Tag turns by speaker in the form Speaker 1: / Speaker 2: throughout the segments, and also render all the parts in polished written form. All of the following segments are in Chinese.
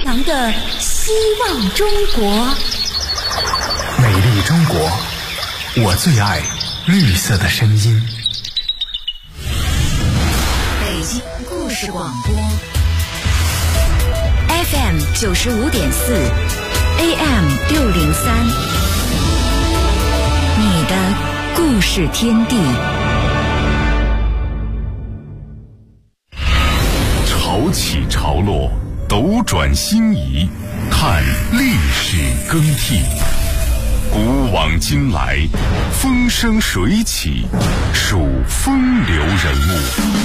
Speaker 1: 阳的希望中国，
Speaker 2: 美丽中国，我最爱绿色的声音。
Speaker 1: 北京故事广播 FM 95.4 AM 603，你的故事天地。
Speaker 3: 潮起潮落，斗转星移，看历史更替，古往今来，风生水起，数风流人物。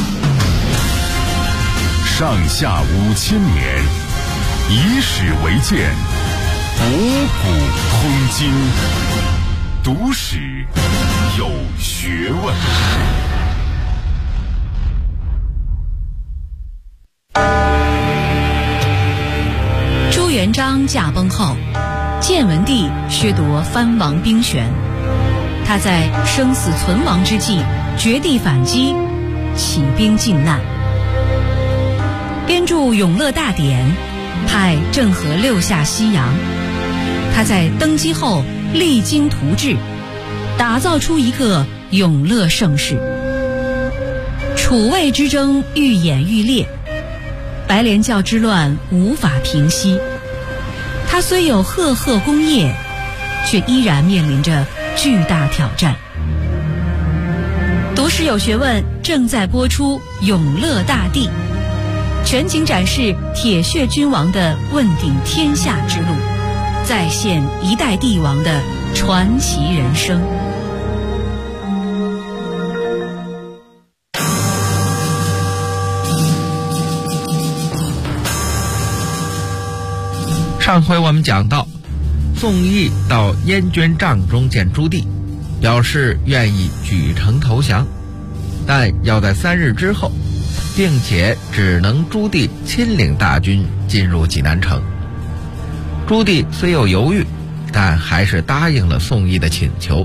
Speaker 3: 上下5000年，以史为鉴，博古通今，读史有学问。
Speaker 4: 朱元璋驾崩后，建文帝削夺藩王兵权，他在生死存亡之际绝地反击，起兵靖难，编著《永乐大典》，派郑和6下西洋。他在登基后励精图治，打造出一个永乐盛世。楚魏之争愈演愈烈，白莲教之乱无法平息。他虽有赫赫功业，却依然面临着巨大挑战。读史有学问正在播出《永乐大帝》，全景展示铁血君王的问鼎天下之路，再现一代帝王的传奇人生。
Speaker 5: 上回我们讲到，宋义到燕军帐中见朱棣，表示愿意举城投降，但要在3日之后，并且只能朱棣亲领大军进入济南城。朱棣虽有犹豫，但还是答应了宋义的请求。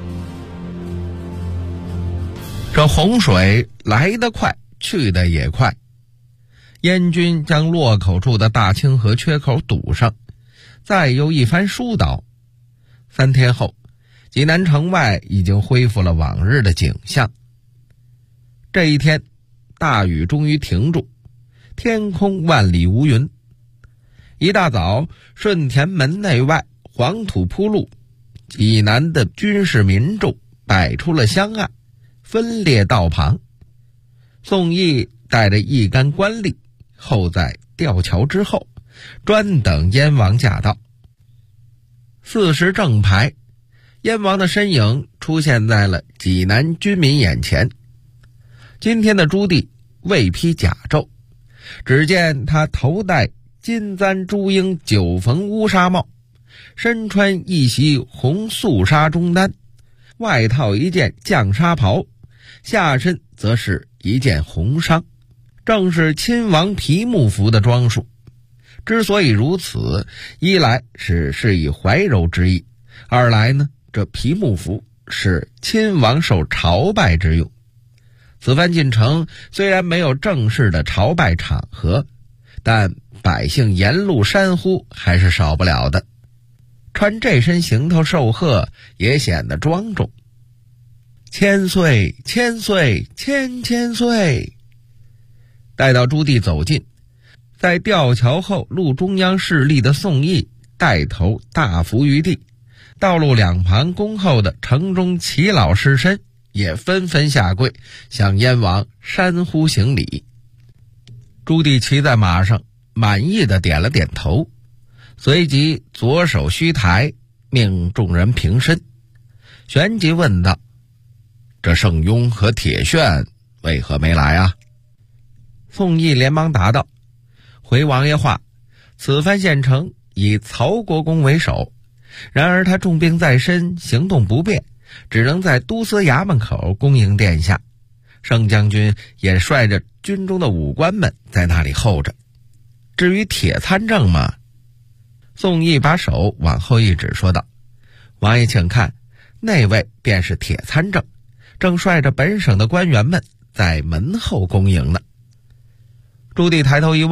Speaker 5: 这洪水来得快，去得也快。燕军将洛口处的大清河缺口堵上，再有一番疏导。3天后，济南城外已经恢复了往日的景象。这一天，大雨终于停住，天空万里无云。一大早，顺田门内外黄土铺路，济南的军事民众摆出了香案，分列道旁。宋义带着一干官吏候在吊桥之后，专等燕王驾到。4时正牌，燕王的身影出现在了济南军民眼前。今天的朱棣未披甲胄，只见他头戴金簪朱缨9缝乌纱帽，身穿一袭红素纱中单，外套一件绛纱袍，下身则是一件红裳，正是亲王皮幕服的装束。之所以如此，一来是示意怀柔之意，二来呢，这皮幕服是亲王受朝拜之用。此番进城虽然没有正式的朝拜场合，但百姓沿路山呼还是少不了的。穿这身行头受贺也显得庄重。千岁千岁千千岁。待到朱棣走近，在吊桥后路中央侍立的宋义带头大伏于地，道路两旁恭候的城中耆老士绅也纷纷下跪，向燕王山呼行礼。朱棣骑在马上，满意的点了点头，随即左手虚抬，命众人平身。旋即问道：这圣雍和铁铉为何没来啊？宋义连忙答道：回王爷话，此番县城以曹国公为首，然而他重病在身，行动不便，只能在都司衙门口恭迎殿下。圣将军也率着军中的武官们在那里候着。至于铁参政嘛，宋义把手往后一指，说道：王爷请看，那位便是铁参政，正率着本省的官员们在门后恭迎呢。朱棣抬头一望，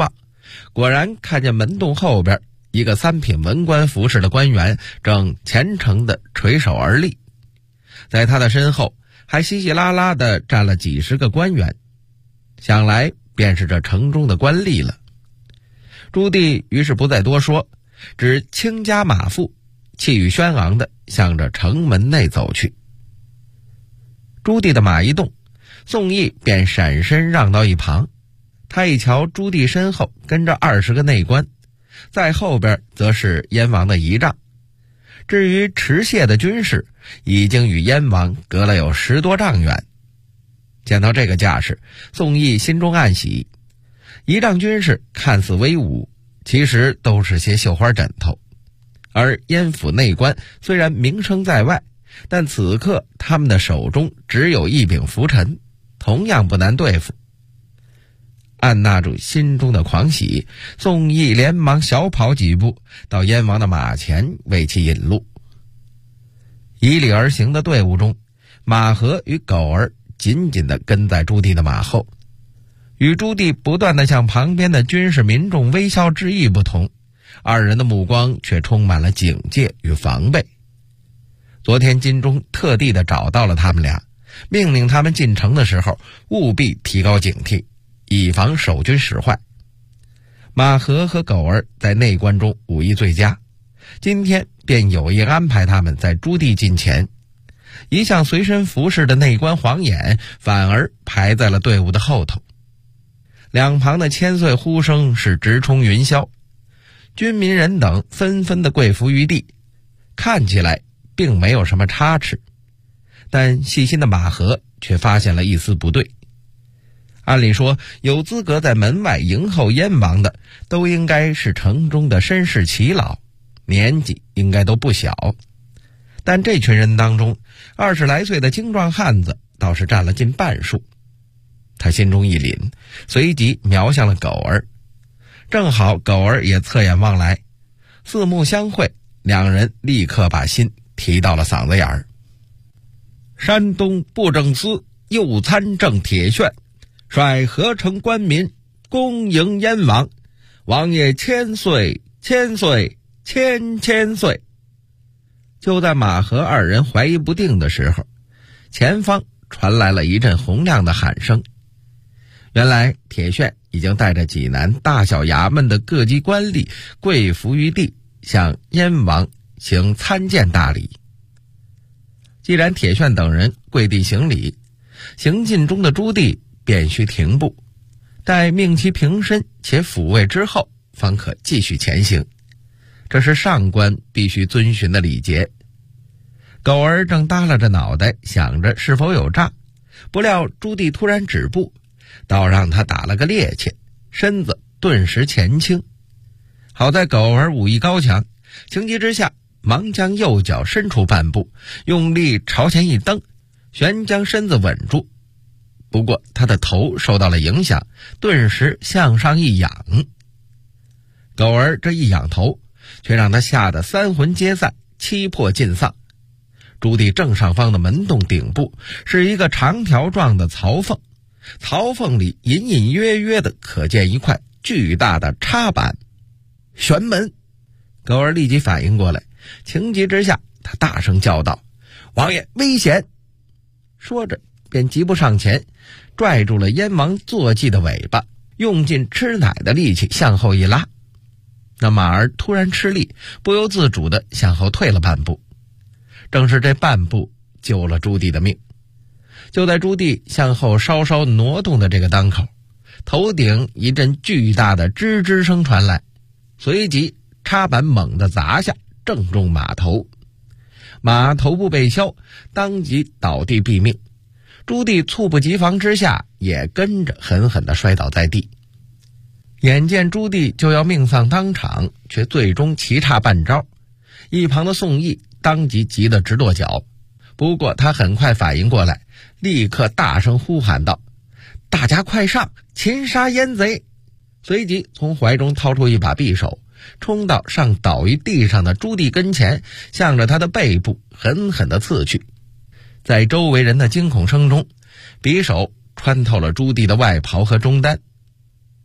Speaker 5: 果然看见门洞后边一个3品文官服饰的官员正虔诚地垂手而立，在他的身后还稀稀拉拉地站了几十个官员，想来便是这城中的官吏了。朱棣于是不再多说，只轻加马腹，气宇轩昂地向着城门内走去。朱棣的马一动，宋义便闪身让到一旁。他一瞧朱棣身后跟着20个内官，在后边则是燕王的仪仗。至于持械的军士，已经与燕王隔了有10多丈远。见到这个架势，宋义心中暗喜。仪仗军士看似威武，其实都是些绣花枕头。而燕府内官虽然名声在外，但此刻他们的手中只有一柄拂尘，同样不难对付。按捺住心中的狂喜，宋义连忙小跑几步到燕王的马前为其引路。以礼而行的队伍中，马和与狗儿紧紧地跟在朱棣的马后。与朱棣不断地向旁边的军士民众微笑致意不同，二人的目光却充满了警戒与防备。昨天金钟特地地找到了他们俩，命令他们进城的时候务必提高警惕，以防守军使坏。马和和狗儿在内官中武艺最佳，今天便有意安排他们在朱棣近前。一向随身服侍的内官黄衍反而排在了队伍的后头。两旁的千岁呼声是直冲云霄，军民人等纷纷的跪伏于地，看起来并没有什么差池。但细心的马和却发现了一丝不对。按理说，有资格在门外迎候燕王的，都应该是城中的绅士耆老，年纪应该都不小。但这群人当中，20来岁的精壮汉子倒是占了近半数。他心中一凛，随即瞄向了狗儿。正好狗儿也侧眼望来，四目相会，两人立刻把心提到了嗓子眼儿。山东布政司右参政铁铉，率合城官民恭迎燕王，王爷千岁千岁千千岁。就在马和二人怀疑不定的时候，前方传来了一阵洪亮的喊声。原来铁铉已经带着济南大小衙门的各级官吏跪伏于地，向燕王行参见大礼。既然铁铉等人跪地行礼，行进中的朱棣便须停步，待命其平身且抚慰之后，方可继续前行。这是上官必须遵循的礼节。狗儿正耷拉着脑袋想着是否有诈，不料朱棣突然止步，倒让他打了个趔趄，身子顿时前倾。好在狗儿武艺高强，情急之下忙将右脚伸出半步，用力朝前一蹬，旋将身子稳住。不过他的头受到了影响，顿时向上一仰。狗儿这一仰头，却让他吓得3魂皆散，七魄尽丧。朱棣正上方的门洞顶部是一个长条状的槽缝，槽缝里隐隐约约的可见一块巨大的插板。玄门！狗儿立即反应过来，情急之下他大声叫道：王爷危险！说着便急步上前，拽住了燕王坐骑的尾巴，用尽吃奶的力气向后一拉。那马儿突然吃力，不由自主地向后退了半步。正是这半步救了朱棣的命。就在朱棣向后稍稍挪动的这个当口，头顶一阵巨大的吱吱声传来，随即插板猛地砸下，正中马头。马头部被削，当即倒地毙命。朱棣猝不及防之下，也跟着狠狠地摔倒在地。眼见朱棣就要命丧当场，却最终棋差半招。一旁的宋义当即急得直跺脚，不过他很快反应过来，立刻大声呼喊道：大家快上，擒杀燕贼！随即从怀中掏出一把匕首，冲到尚倒于地上的朱棣跟前，向着他的背部狠狠地刺去。在周围人的惊恐声中，匕首穿透了朱棣的外袍和中单。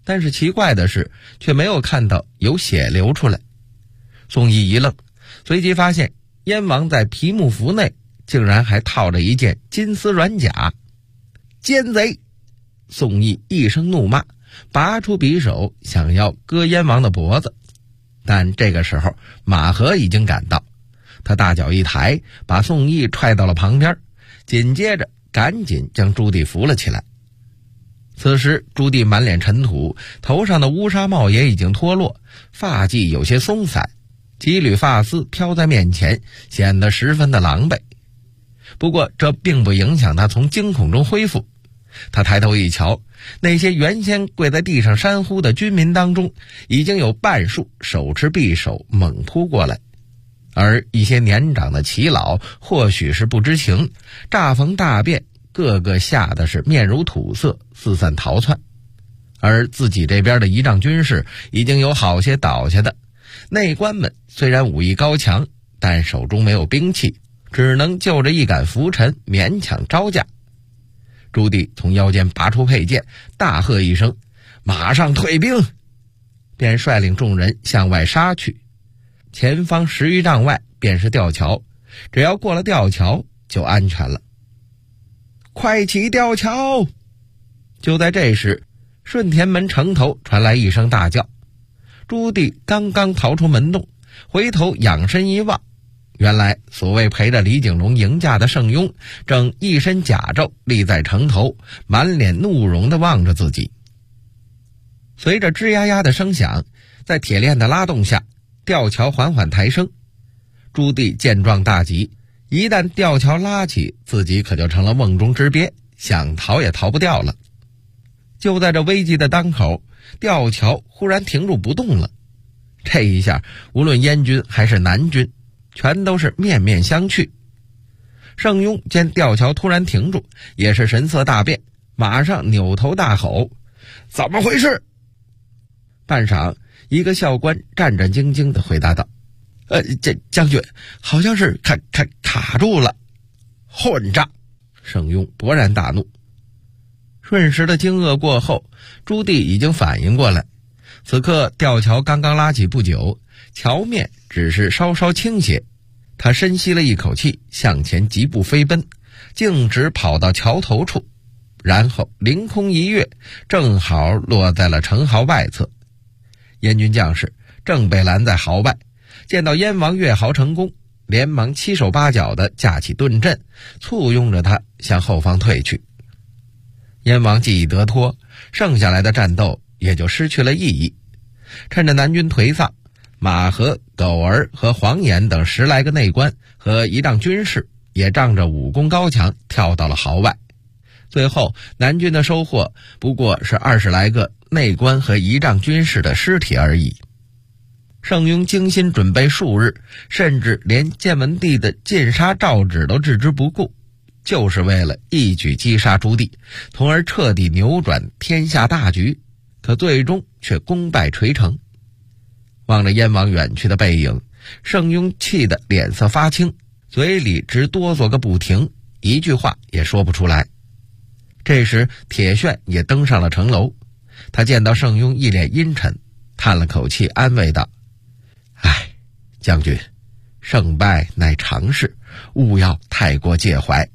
Speaker 5: 但是奇怪的是，却没有看到有血流出来。宋义一愣，随即发现燕王在皮幕服内竟然还套着一件金丝软甲。奸贼！宋义一声怒骂，拔出匕首想要割燕王的脖子。但这个时候马和已经赶到，他大脚一抬，把宋义踹到了旁边，紧接着赶紧将朱棣扶了起来。此时朱棣满脸尘土，头上的乌纱帽也已经脱落，发髻有些松散，几缕发丝飘在面前，显得十分的狼狈。不过这并不影响他从惊恐中恢复。他抬头一瞧，那些原先跪在地上山呼的军民当中，已经有半数手持匕首猛扑过来，而一些年长的耆老或许是不知情，乍逢大变，个个吓得是面如土色，四散逃窜。而自己这边的仪仗军士已经有好些倒下的，内官们虽然武艺高强，但手中没有兵器，只能就着一杆拂尘勉强招架。朱棣从腰间拔出佩剑，大喝一声：“马上退兵！”便率领众人向外杀去。前方10余丈外便是吊桥，只要过了吊桥就安全了。快起吊桥！就在这时，顺天门城头传来一声大叫。朱棣刚刚逃出门洞，回头仰身一望，原来所谓陪着李景龙迎驾的盛庸正一身甲胄立在城头，满脸怒容地望着自己。随着吱呀呀的声响，在铁链的拉动下，吊桥缓缓抬升。朱棣见状大急，一旦吊桥拉起，自己可就成了瓮中之鳖，想逃也逃不掉了。就在这危急的当口，吊桥忽然停住不动了。这一下，无论燕军还是南军，全都是面面相觑。盛庸见吊桥突然停住，也是神色大变，马上扭头大吼：“怎么回事？”半晌，一个校官战战兢兢地回答道：“将军，好像是卡住了。”混账！盛庸勃然大怒。瞬时的惊愕过后，朱棣已经反应过来，此刻吊桥刚刚拉起不久，桥面只是稍稍倾斜。他深吸了一口气，向前疾步飞奔，径直跑到桥头处，然后凌空一跃，正好落在了城壕外侧。燕军将士正被拦在壕外，见到燕王越壕成功，连忙七手八脚地架起盾阵，簇拥着他向后方退去。燕王既已得脱，剩下来的战斗也就失去了意义。趁着南军颓丧，马和、苟儿和黄岩等10来个内官和仪仗军士也仗着武功高强跳到了壕外。最后南军的收获不过是20来个内官和仪仗军士的尸体而已。盛庸精心准备数日，甚至连建文帝的禁杀诏旨都置之不顾，就是为了一举击杀朱棣，从而彻底扭转天下大局，可最终却功败垂成。望着燕王远去的背影，盛庸气得脸色发青，嘴里直哆嗦个不停，一句话也说不出来。这时铁铉也登上了城楼，他见到盛庸一脸阴沉，叹了口气安慰道：“唉，将军，胜败乃常事，勿要太过介怀。”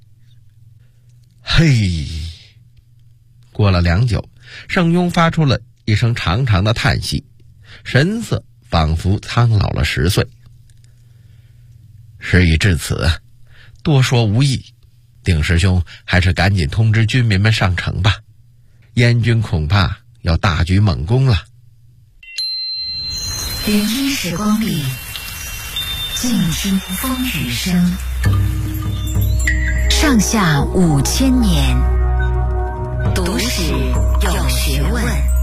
Speaker 5: 嘿！过了良久，盛庸发出了一声长长的叹息，神色仿佛苍老了10岁。事已至此，多说无益，丁师兄还是赶紧通知军民们上城吧，燕军恐怕要大举猛攻了。
Speaker 1: 聆听时光里，静听风雨声。上下5000年，读史有学问。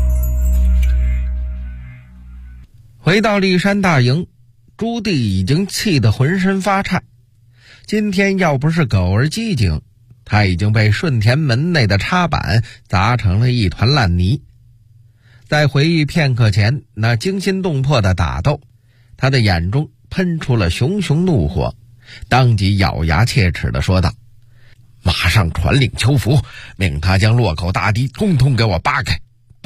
Speaker 5: 回到骊山大营，朱棣已经气得浑身发颤。今天要不是苟儿机警，他已经被顺田门内的插板砸成了一团烂泥。在回忆片刻前那惊心动魄的打斗，他的眼中喷出了熊熊怒火，当即咬牙切齿地说道：“马上传令邱福，命他将洛口大堤共同给我扒开，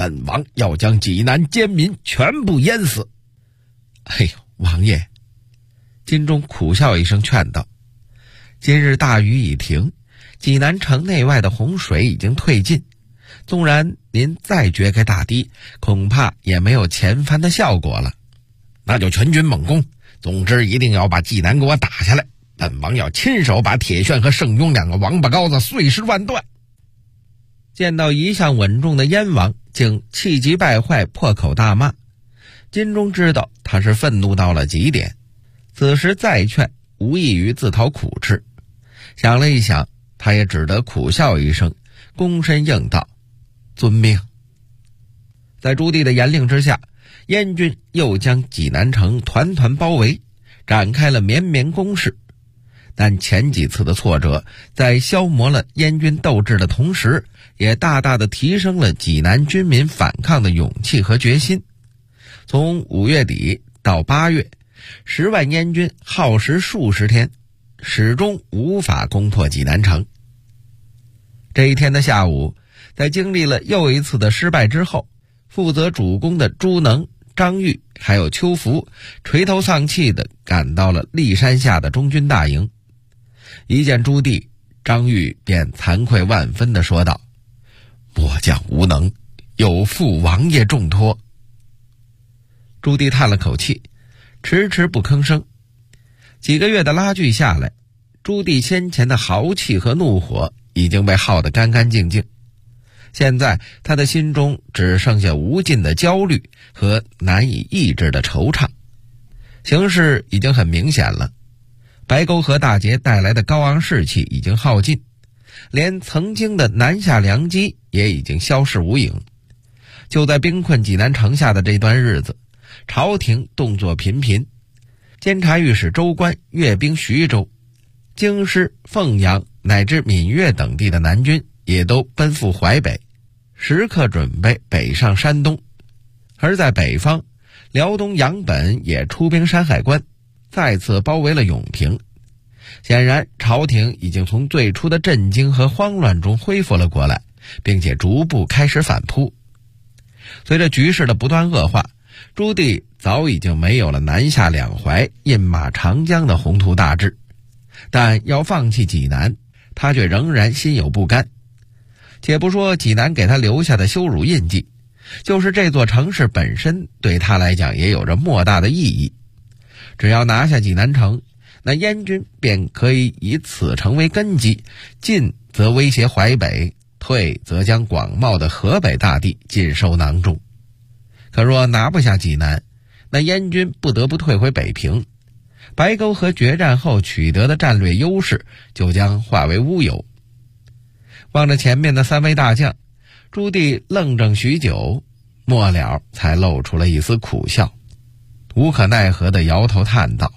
Speaker 5: 本王要将济南奸民全部淹死。哎呦，王爷！金钟苦笑一声劝道，今日大雨已停，济南城内外的洪水已经退尽，纵然您再掘开大堤，恐怕也没有前番的效果了。那就全军猛攻，总之一定要把济南给我打下来，本王要亲手把铁铉和圣雍两个王八羔子碎尸万段。见到一向稳重的燕王竟气急败坏，破口大骂，金钟知道他是愤怒到了极点，此时再劝无异于自讨苦吃。想了一想，他也只得苦笑一声，躬身应道：遵命。在朱棣的严令之下，燕军又将济南城团团包围，展开了绵绵攻势。但前几次的挫折在消磨了燕军斗志的同时，也大大的提升了济南军民反抗的勇气和决心。从5月底到8月，10万燕军耗时数十天，始终无法攻破济南城。这一天的下午，在经历了又一次的失败之后，负责主攻的朱能、张玉还有邱福垂头丧气地赶到了骊山下的中军大营。一见朱棣，张玉便惭愧万分地说道：末将无能，有负王爷重托。朱棣叹了口气，迟迟不吭声。几个月的拉锯下来，朱棣先前的豪气和怒火已经被耗得干干净净，现在他的心中只剩下无尽的焦虑和难以抑制的惆怅。形势已经很明显了，白沟河大捷带来的高昂士气已经耗尽，连曾经的南下良机也已经消失无影。就在兵困济南城下的这段日子，朝廷动作频频，监察御史周官阅兵徐州，京师、凤阳乃至闽粤等地的南军也都奔赴淮北，时刻准备北上山东。而在北方，辽东杨本也出兵山海关，再次包围了永平。显然朝廷已经从最初的震惊和慌乱中恢复了过来，并且逐步开始反扑。随着局势的不断恶化，朱棣早已经没有了南下两淮、印马长江的宏图大志，但要放弃济南，他却仍然心有不甘。且不说济南给他留下的羞辱印记，就是这座城市本身对他来讲也有着莫大的意义。只要拿下济南城，那燕军便可以以此城为根基，进则威胁淮北，退则将广袤的河北大地尽收囊中。可若拿不下济南，那燕军不得不退回北平，白沟河决战后取得的战略优势就将化为乌有。望着前面的3位大将，朱棣愣怔许久，末了才露出了一丝苦笑，无可奈何地摇头叹道：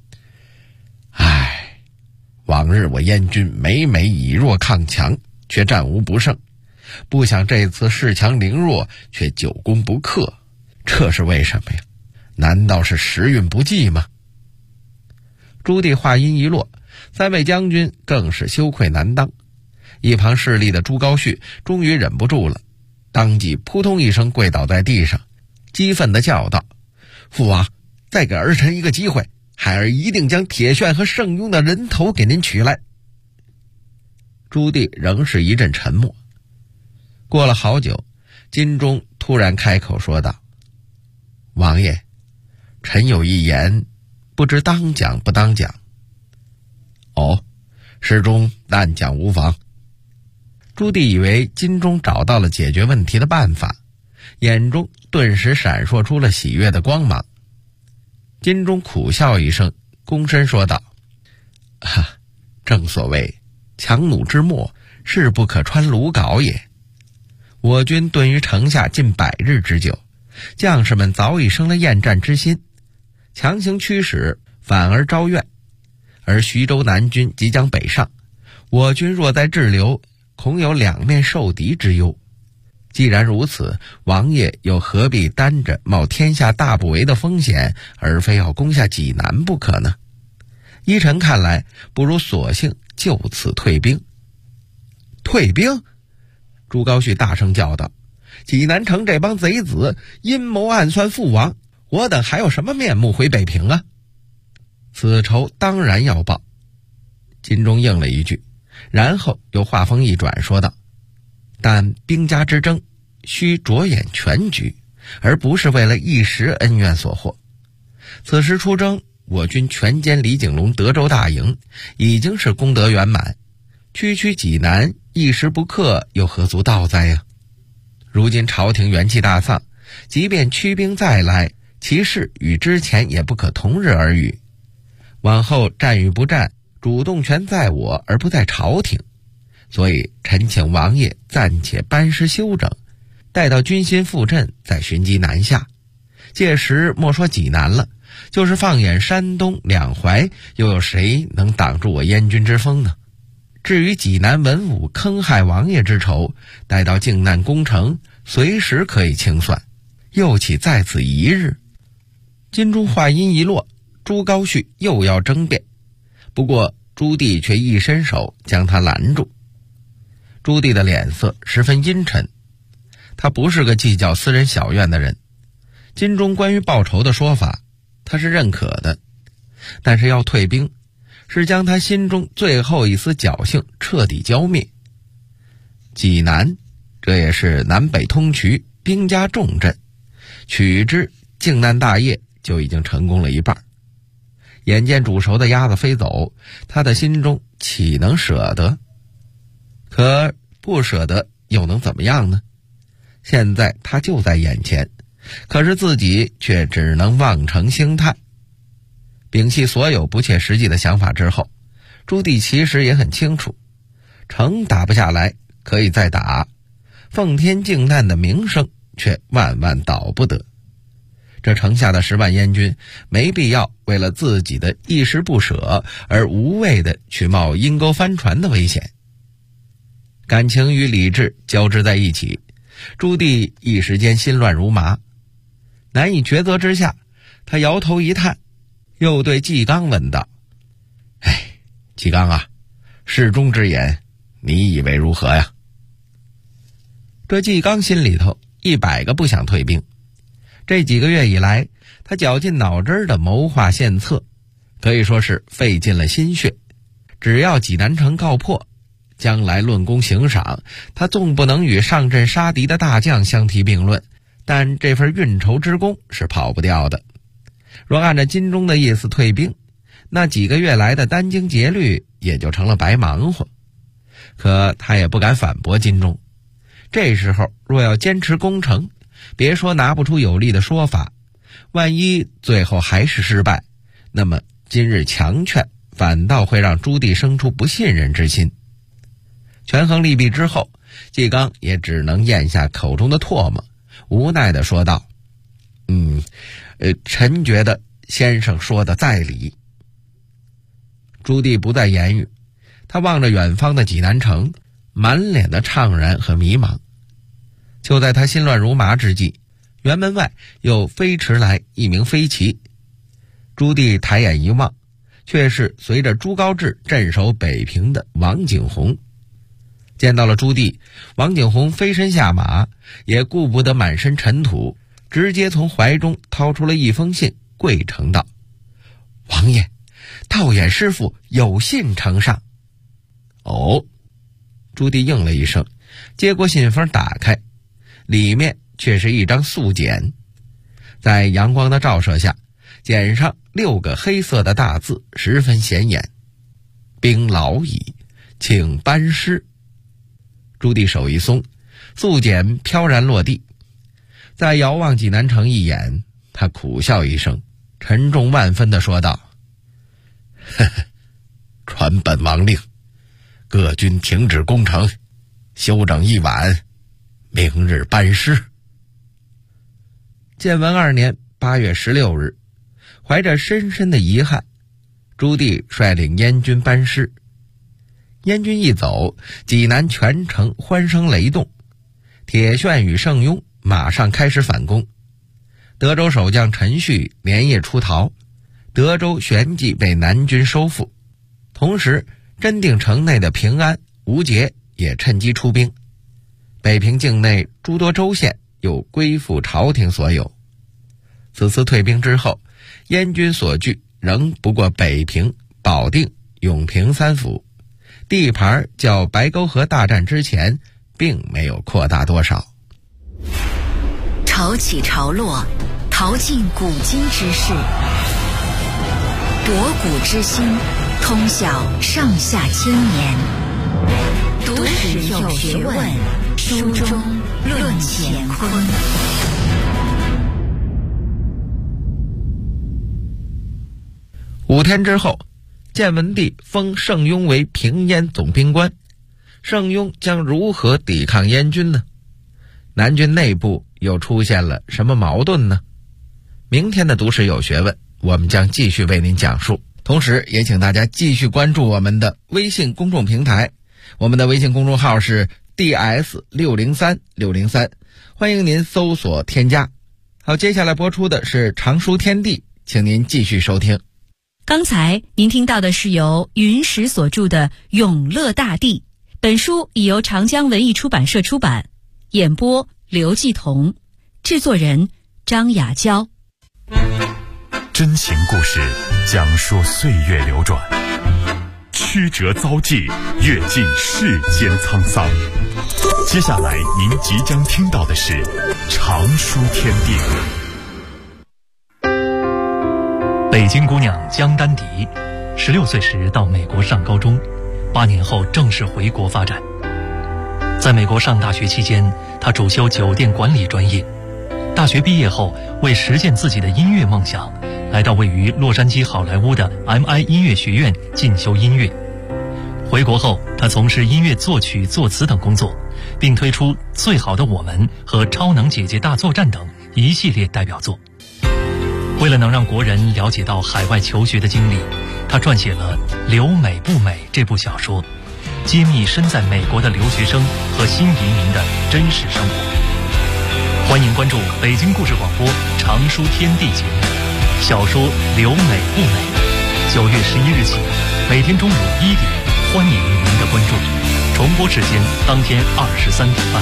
Speaker 5: 唉，往日我燕军每每以弱抗强，却战无不胜，不想这次恃强凌弱，却久攻不克，这是为什么呀？难道是时运不济吗？朱棣话音一落，3位将军更是羞愧难当。一旁势力的朱高煦终于忍不住了，当即扑通一声跪倒在地上，激愤地叫道：父王，再给儿臣一个机会，孩儿一定将铁铉和圣雍的人头给您取来。朱棣仍是一阵沉默。过了好久，金钟突然开口说道：王爷，臣有一言，不知当讲不当讲。哦，事中但讲无妨。朱棣以为金钟找到了解决问题的办法，眼中顿时闪烁出了喜悦的光芒。金钟苦笑一声，躬身说道：正所谓强弩之末，势不可穿鲁缟也。我军遁于城下近100日之久，将士们早已生了厌战之心，强行驱使反而招怨。而徐州南军即将北上，我军若在滞留，恐有两面受敌之忧。既然如此，王爷又何必担着冒天下大不韪的风险，而非要攻下济南不可呢？依臣看来，不如索性就此退兵。退兵？朱高煦大声叫道， 济南城这帮贼子阴谋暗算父王，我等还有什么面目回北平啊？此仇当然要报。金钟应了一句，然后又话锋一转说道：但兵家之争需着眼全局，而不是为了一时恩怨所惑。此时出征，我军全歼李景龙德州大营，已经是功德圆满，区区济南一时不克，又何足道哉呀？如今朝廷元气大丧，即便驱兵再来，其势与之前也不可同日而语。往后战与不战，主动权在我而不在朝廷，所以臣请王爷暂且班师休整，待到军心复振再寻机南下。届时莫说济南了，就是放眼山东两淮，又有谁能挡住我燕军之风呢？至于济南文武坑害王爷之仇，待到靖难攻城，随时可以清算，又岂在此一日？金钟话音一落，朱高煦又要争辩，不过朱棣却一伸手将他拦住。朱棣的脸色十分阴沉，他不是个计较私人小怨的人。金钟关于报仇的说法，他是认可的，但是要退兵，是将他心中最后一丝侥幸彻底浇灭。济南，这也是南北通衢，兵家重镇，取之靖难大业就已经成功了一半。眼见煮熟的鸭子飞走，他的心中岂能舍得？可不舍得又能怎么样呢？现在他就在眼前，可是自己却只能望城兴叹。摒弃所有不切实际的想法之后，朱棣其实也很清楚，城打不下来可以再打，奉天靖难的名声却万万倒不得。这城下的10万燕军没必要为了自己的一时不舍而无谓的去冒阴沟翻船的危险。感情与理智交织在一起，朱棣一时间心乱如麻，难以抉择之下，他摇头一叹，又对纪纲问道：纪纲啊，事中之言，你以为如何呀？这纪纲心里头100个不想退兵。这几个月以来，他绞尽脑汁的谋划献策，可以说是费尽了心血。只要济南城告破，将来论功行赏，他纵不能与上阵杀敌的大将相提并论，但这份运筹之功是跑不掉的。若按照金钟的意思退兵，那几个月来的殚精竭虑也就成了白忙活。可他也不敢反驳金钟，这时候若要坚持攻城，别说拿不出有力的说法，万一最后还是失败，那么今日强劝反倒会让朱棣生出不信任之心。权衡利弊之后，纪纲也只能咽下口中的唾沫，无奈地说道：臣觉得先生说的在理。朱棣不再言语，他望着远方的济南城，满脸的怅然和迷茫。就在他心乱如麻之际，辕门外又飞驰来一名飞骑。朱棣抬眼一望，却是随着朱高炽镇守北平的王景洪。见到了朱棣，王景洪飞身下马，也顾不得满身尘土，直接从怀中掏出了一封信，跪呈道：王爷，道衍师傅有信呈上。哦，朱棣应了一声，接过信封打开，里面却是一张素简。在阳光的照射下，简上6个黑色的大字十分显眼：兵老矣，请班师。朱棣手一松，素简飘然落地。再遥望济南城一眼，他苦笑一声，沉重万分地说道：传本王令，各军停止攻城，休整一晚，明日班师。建文2年8月16日，怀着深深的遗憾，朱棣率领燕军班师。燕军一走，济南全城欢声雷动，铁铉与盛庸马上开始反攻。德州守将陈旭连夜出逃，德州旋即被南军收复。同时，真定城内的平安、吴杰也趁机出兵。 北平境内诸多州县又归附朝廷所有。此次退兵之后，燕军所据仍不过北平、保定、永平3府，地盘较白沟河大战之前并没有扩大多少。
Speaker 1: 潮起潮落，淘尽古今之事，博古之今，通晓上下千年。读史有学问，书中论乾坤。
Speaker 5: 5天之后，建文帝封盛庸为平燕总兵官。盛庸将如何抵抗燕军呢？南军内部又出现了什么矛盾呢？明天的读史有学问，我们将继续为您讲述。同时也请大家继续关注我们的微信公众平台，我们的微信公众号是 DS603603，欢迎您搜索添加。好，接下来播出的是常书天地，请您继续收听。
Speaker 4: 刚才您听到的是由云石所著的《永乐大帝》，本书已由长江文艺出版社出版，演播刘继彤，制作人张雅娇。
Speaker 3: 真情故事讲述岁月流转，曲折遭际，阅尽世间沧桑。接下来您即将听到的是常书天地。
Speaker 6: 北京姑娘江丹迪16岁时到美国上高中，8年后正式回国发展。在美国上大学期间，她主修酒店管理专业。大学毕业后，为实现自己的音乐梦想，来到位于洛杉矶好莱坞的 MI 音乐学院进修音乐。回国后，她从事音乐作曲、作词等工作，并推出《最好的我们》和《超能姐姐大作战》等一系列代表作。为了能让国人了解到海外求学的经历，他撰写了《留美不美》这部小说，揭秘身在美国的留学生和新移民的真实生活。欢迎关注北京故事广播常书天地节目，小说《留美不美》，9月11日起，每天中午1点，欢迎您的关注。重播时间当天23点半。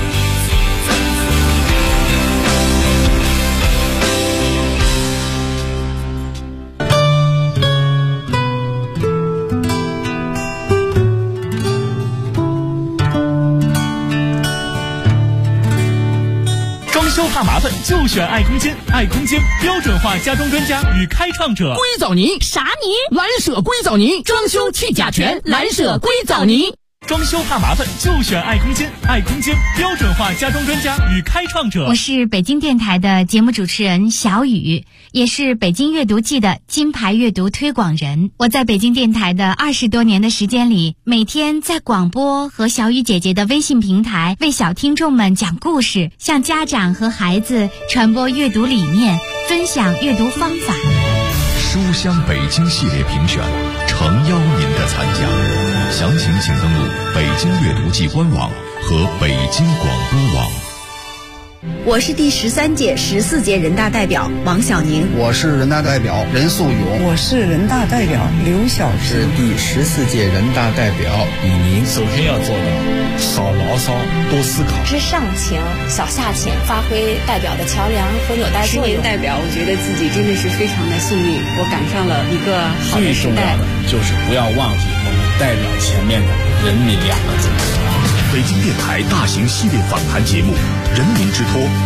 Speaker 7: 修怕麻烦就选爱空间，爱空间标准化家装专家与开创者。
Speaker 8: 硅藻泥
Speaker 9: 啥泥？
Speaker 8: 蓝舍硅藻泥，装修去甲醛，蓝舍硅藻泥。
Speaker 7: 装修怕麻烦就选爱空间，爱空间标准化家装专家与开创者。
Speaker 9: 我是北京电台的节目主持人小雨，也是北京阅读季的金牌阅读推广人。我在北京电台的20多年的时间里，每天在广播和小雨姐姐的微信平台为小听众们讲故事，向家长和孩子传播阅读理念，分享阅读方法。
Speaker 10: 书香北京系列评选诚邀您的参加，详情请登录北京阅读季官网和北京广播网。
Speaker 11: 我是第13届、14届人大代表王小宁。
Speaker 12: 我是人大代表任素勇。
Speaker 13: 我是人大代表刘晓平。
Speaker 14: 是第14届人大代表李宁。
Speaker 15: 首先要做到少牢骚，多思考。
Speaker 16: 知上情，小下情，发挥代表的桥梁和纽带作用。
Speaker 17: 10年代表，我觉得自己真的是非常的幸运，我赶上了一个好的时代。
Speaker 15: 最重要的就是不要忘记我们代表前面的人民2个字。
Speaker 10: 北京电台大型系列访谈节目《人民之托》